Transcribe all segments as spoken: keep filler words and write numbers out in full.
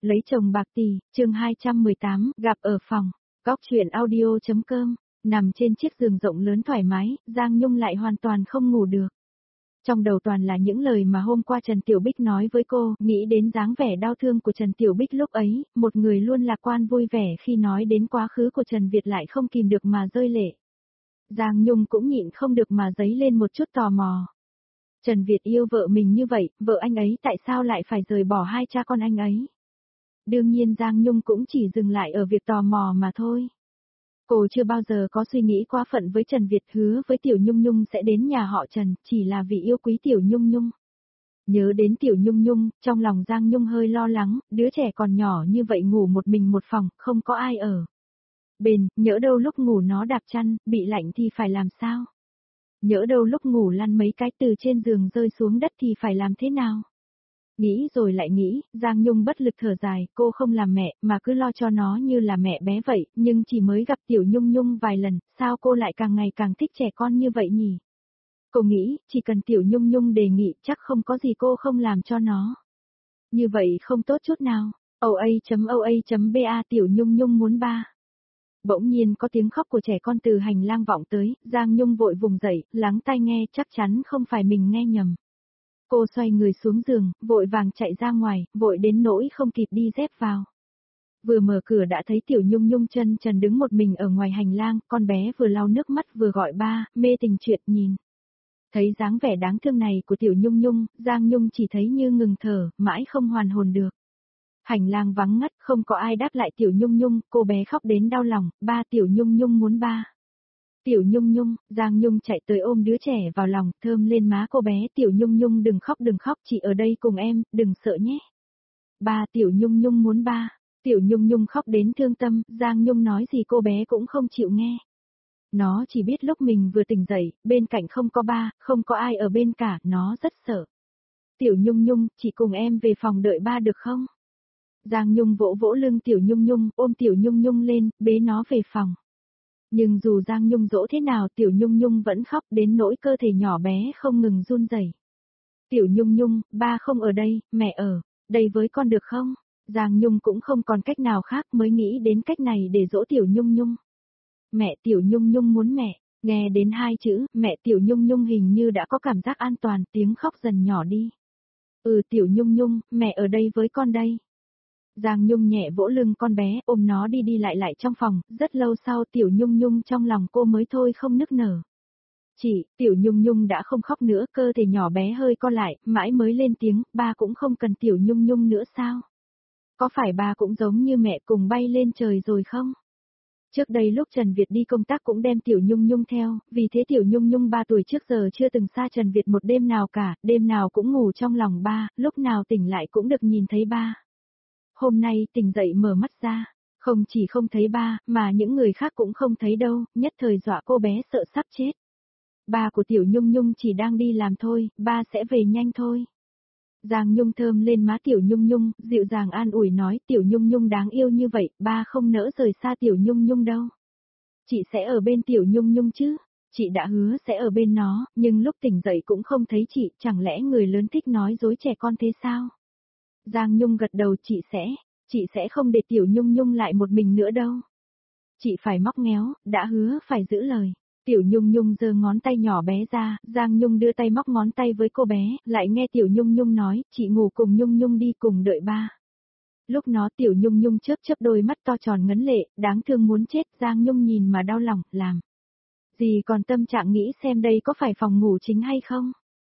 Lấy chồng bạc tỷ, chương hai trăm mười tám, gặp ở phòng. Góc truyện audio chấm com, nằm trên chiếc giường rộng lớn thoải mái, Giang Nhung lại hoàn toàn không ngủ được. Trong đầu toàn là những lời mà hôm qua Trần Tiểu Bích nói với cô, nghĩ đến dáng vẻ đau thương của Trần Tiểu Bích lúc ấy, một người luôn lạc quan vui vẻ khi nói đến quá khứ của Trần Việt lại không kìm được mà rơi lệ. Giang Nhung cũng nhịn không được mà dấy lên một chút tò mò. Trần Việt yêu vợ mình như vậy, vợ anh ấy tại sao lại phải rời bỏ hai cha con anh ấy? Đương nhiên Giang Nhung cũng chỉ dừng lại ở việc tò mò mà thôi. Cô chưa bao giờ có suy nghĩ quá phận với Trần Việt, hứa với Tiểu Nhung Nhung sẽ đến nhà họ Trần, chỉ là vì yêu quý Tiểu Nhung Nhung. Nhớ đến Tiểu Nhung Nhung, trong lòng Giang Nhung hơi lo lắng, đứa trẻ còn nhỏ như vậy ngủ một mình một phòng, không có ai ở bên, nhỡ đâu lúc ngủ nó đạp chăn, bị lạnh thì phải làm sao? Nhỡ đâu lúc ngủ lăn mấy cái từ trên giường rơi xuống đất thì phải làm thế nào? Nghĩ rồi lại nghĩ, Giang Nhung bất lực thở dài, cô không làm mẹ, mà cứ lo cho nó như là mẹ bé vậy, nhưng chỉ mới gặp Tiểu Nhung Nhung vài lần, sao cô lại càng ngày càng thích trẻ con như vậy nhỉ? Cô nghĩ, chỉ cần Tiểu Nhung Nhung đề nghị chắc không có gì cô không làm cho nó. Như vậy không tốt chút nào. oa.oa.ba Tiểu Nhung Nhung muốn ba. Bỗng nhiên có tiếng khóc của trẻ con từ hành lang vọng tới, Giang Nhung vội vùng dậy, lắng tai nghe, chắc chắn không phải mình nghe nhầm. Cô xoay người xuống giường, vội vàng chạy ra ngoài, vội đến nỗi không kịp đi dép vào. Vừa mở cửa đã thấy Tiểu Nhung Nhung chân trần đứng một mình ở ngoài hành lang, con bé vừa lau nước mắt vừa gọi ba, mê tình chuyện nhìn. Thấy dáng vẻ đáng thương này của Tiểu Nhung Nhung, Giang Nhung chỉ thấy như ngừng thở, mãi không hoàn hồn được. Hành lang vắng ngắt, không có ai đáp lại Tiểu Nhung Nhung, cô bé khóc đến đau lòng, ba Tiểu Nhung Nhung muốn ba. Tiểu Nhung Nhung, Giang Nhung chạy tới ôm đứa trẻ vào lòng, thơm lên má cô bé, Tiểu Nhung Nhung đừng khóc đừng khóc, chị ở đây cùng em, đừng sợ nhé. Ba Tiểu Nhung Nhung muốn ba. Tiểu Nhung Nhung khóc đến thương tâm, Giang Nhung nói gì cô bé cũng không chịu nghe. Nó chỉ biết lúc mình vừa tỉnh dậy, bên cạnh không có ba, không có ai ở bên cả, nó rất sợ. Tiểu Nhung Nhung, chị cùng em về phòng đợi ba được không? Giang Nhung vỗ vỗ lưng Tiểu Nhung Nhung, ôm Tiểu Nhung Nhung lên, bế nó về phòng. Nhưng dù Giang Nhung dỗ thế nào Tiểu Nhung Nhung vẫn khóc đến nỗi cơ thể nhỏ bé không ngừng run rẩy. Tiểu Nhung Nhung, ba không ở đây, mẹ ở đây với con được không? Giang Nhung cũng không còn cách nào khác mới nghĩ đến cách này để dỗ Tiểu Nhung Nhung. Mẹ, Tiểu Nhung Nhung muốn mẹ. Nghe đến hai chữ, mẹ, Tiểu Nhung Nhung hình như đã có cảm giác an toàn, tiếng khóc dần nhỏ đi. Ừ Tiểu Nhung Nhung, mẹ ở đây với con đây. Giang Nhung nhẹ vỗ lưng con bé, ôm nó đi đi lại lại trong phòng, rất lâu sau Tiểu Nhung Nhung trong lòng cô mới thôi không nức nở. Chị, Tiểu Nhung Nhung đã không khóc nữa, cơ thể nhỏ bé hơi co lại, mãi mới lên tiếng, ba cũng không cần Tiểu Nhung Nhung nữa sao? Có phải ba cũng giống như mẹ cùng bay lên trời rồi không? Trước đây lúc Trần Việt đi công tác cũng đem Tiểu Nhung Nhung theo, vì thế Tiểu Nhung Nhung ba tuổi trước giờ chưa từng xa Trần Việt một đêm nào cả, đêm nào cũng ngủ trong lòng ba, lúc nào tỉnh lại cũng được nhìn thấy ba. Hôm nay tỉnh dậy mở mắt ra, không chỉ không thấy ba, mà những người khác cũng không thấy đâu, nhất thời dọa cô bé sợ sắp chết. Ba của Tiểu Nhung Nhung chỉ đang đi làm thôi, ba sẽ về nhanh thôi. Giang Nhung thơm lên má Tiểu Nhung Nhung, dịu dàng an ủi nói Tiểu Nhung Nhung đáng yêu như vậy, ba không nỡ rời xa Tiểu Nhung Nhung đâu. Chị sẽ ở bên Tiểu Nhung Nhung chứ, chị đã hứa sẽ ở bên nó, nhưng lúc tỉnh dậy cũng không thấy chị, chẳng lẽ người lớn thích nói dối trẻ con thế sao? Giang Nhung gật đầu chị sẽ, chị sẽ không để Tiểu Nhung Nhung lại một mình nữa đâu. Chị phải móc méo, đã hứa phải giữ lời. Tiểu Nhung Nhung giơ ngón tay nhỏ bé ra, Giang Nhung đưa tay móc ngón tay với cô bé, lại nghe Tiểu Nhung Nhung nói, chị ngủ cùng Nhung Nhung đi cùng đợi ba. Lúc nó Tiểu Nhung Nhung chớp chớp đôi mắt to tròn ngấn lệ, đáng thương muốn chết, Giang Nhung nhìn mà đau lòng, làm. Gì còn tâm trạng nghĩ xem đây có phải phòng ngủ chính hay không?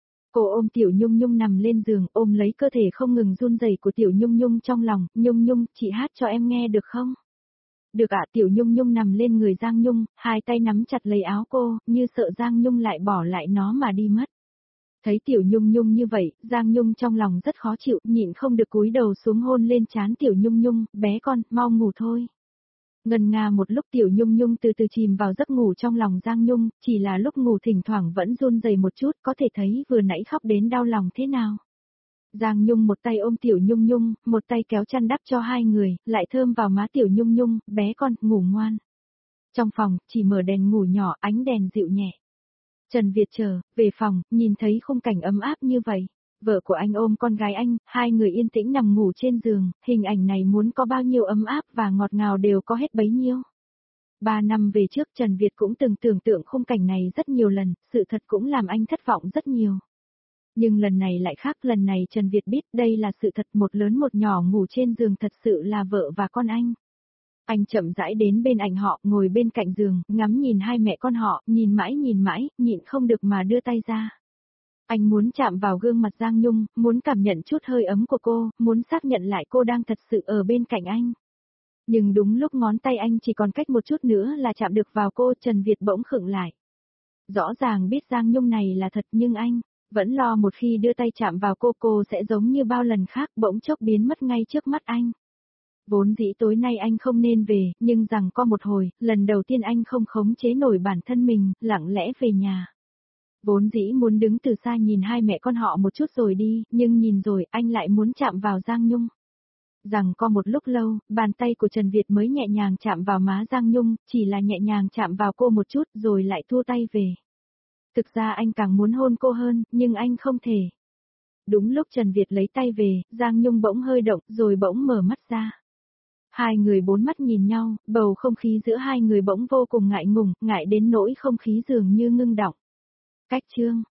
Cô ôm Tiểu Nhung Nhung nằm lên giường, ôm lấy cơ thể không ngừng run rẩy của Tiểu Nhung Nhung trong lòng, Nhung Nhung, chị hát cho em nghe được không? Được ạ. Tiểu Nhung Nhung nằm lên người Giang Nhung, hai tay nắm chặt lấy áo cô, như sợ Giang Nhung lại bỏ lại nó mà đi mất. Thấy Tiểu Nhung Nhung như vậy, Giang Nhung trong lòng rất khó chịu, nhịn không được cúi đầu xuống hôn lên trán Tiểu Nhung Nhung, bé con, mau ngủ thôi. Ngần nga một lúc Tiểu Nhung Nhung từ từ chìm vào giấc ngủ trong lòng Giang Nhung, chỉ là lúc ngủ thỉnh thoảng vẫn run rẩy một chút, có thể thấy vừa nãy khóc đến đau lòng thế nào. Giang Nhung một tay ôm Tiểu Nhung Nhung, một tay kéo chăn đắp cho hai người, lại thơm vào má Tiểu Nhung Nhung, bé con, ngủ ngoan. Trong phòng, chỉ mở đèn ngủ nhỏ, ánh đèn dịu nhẹ. Trần Việt chờ, về phòng, nhìn thấy khung cảnh ấm áp như vậy. Vợ của anh ôm con gái anh, hai người yên tĩnh nằm ngủ trên giường, hình ảnh này muốn có bao nhiêu ấm áp và ngọt ngào đều có hết bấy nhiêu. Ba năm về trước Trần Việt cũng từng tưởng tượng khung cảnh này rất nhiều lần, sự thật cũng làm anh thất vọng rất nhiều. Nhưng lần này lại khác, lần này Trần Việt biết đây là sự thật, một lớn một nhỏ ngủ trên giường thật sự là vợ và con anh. Anh chậm rãi đến bên ảnh họ, ngồi bên cạnh giường, ngắm nhìn hai mẹ con họ, nhìn mãi nhìn mãi, nhịn không được mà đưa tay ra. Anh muốn chạm vào gương mặt Giang Nhung, muốn cảm nhận chút hơi ấm của cô, muốn xác nhận lại cô đang thật sự ở bên cạnh anh. Nhưng đúng lúc ngón tay anh chỉ còn cách một chút nữa là chạm được vào cô, Trần Việt bỗng khựng lại. Rõ ràng biết Giang Nhung này là thật nhưng anh vẫn lo một khi đưa tay chạm vào cô cô sẽ giống như bao lần khác bỗng chốc biến mất ngay trước mắt anh. Vốn dĩ tối nay anh không nên về, nhưng rằng có một hồi, lần đầu tiên anh không khống chế nổi bản thân mình, lặng lẽ về nhà. Vốn dĩ muốn đứng từ xa nhìn hai mẹ con họ một chút rồi đi, nhưng nhìn rồi anh lại muốn chạm vào Giang Nhung. Rằng có một lúc lâu, bàn tay của Trần Việt mới nhẹ nhàng chạm vào má Giang Nhung, chỉ là nhẹ nhàng chạm vào cô một chút rồi lại thua tay về. Thực ra anh càng muốn hôn cô hơn, nhưng anh không thể. Đúng lúc Trần Việt lấy tay về, Giang Nhung bỗng hơi động rồi bỗng mở mắt ra. Hai người bốn mắt nhìn nhau, bầu không khí giữa hai người bỗng vô cùng ngại ngùng, ngại đến nỗi không khí dường như ngưng đọng. Cách chương